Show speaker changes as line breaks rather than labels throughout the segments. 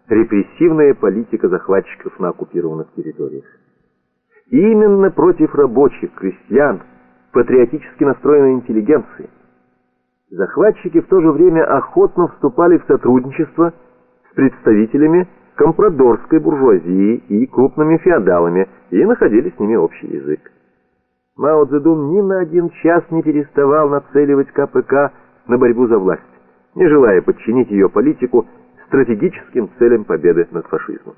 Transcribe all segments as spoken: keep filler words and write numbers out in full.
репрессивная политика захватчиков на оккупированных территориях. И именно против рабочих, крестьян, патриотически настроенной интеллигенции. Захватчики в то же время охотно вступали в сотрудничество с представителями компрадорской буржуазии и крупными феодалами и находили с ними общий язык. Мао Цзэдун ни на один час не переставал нацеливать ка пэ ка на борьбу за власть, не желая подчинить ее политику стратегическим целям победы над фашизмом.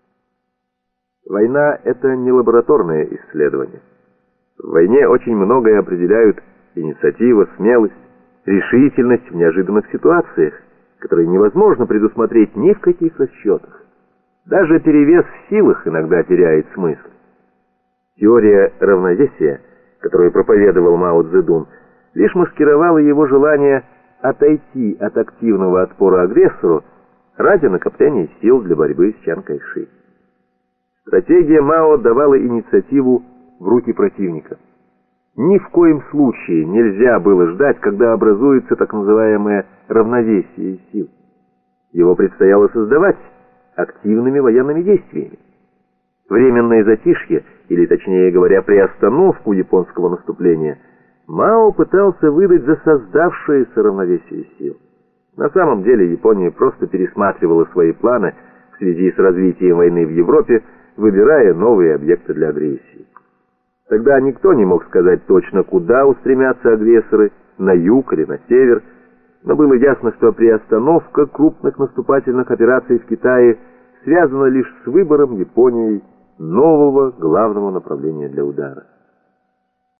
Война – это не лабораторное исследование. В войне очень многое определяют инициатива, смелость, решительность в неожиданных ситуациях, которые невозможно предусмотреть ни в каких расчетах. Даже перевес в силах иногда теряет смысл. Теория равновесия, которую проповедовал Мао Цзэдун, лишь маскировала его желание отойти от активного отпора агрессору ради накопления сил для борьбы с Чан Кайши. Стратегия Мао давала инициативу в руки противника. Ни в коем случае нельзя было ждать, когда образуется так называемое равновесие сил. Его предстояло создавать активными военными действиями. Временное затишье, или точнее говоря, приостановку японского наступления, Мао пытался выдать за создавшееся равновесие сил. На самом деле Япония просто пересматривала свои планы в связи с развитием войны в Европе, выбирая новые объекты для агрессии. Тогда никто не мог сказать точно, куда устремятся агрессоры, на юг или на север, но было ясно, что приостановка крупных наступательных операций в Китае связана лишь с выбором Японией нового главного направления для удара.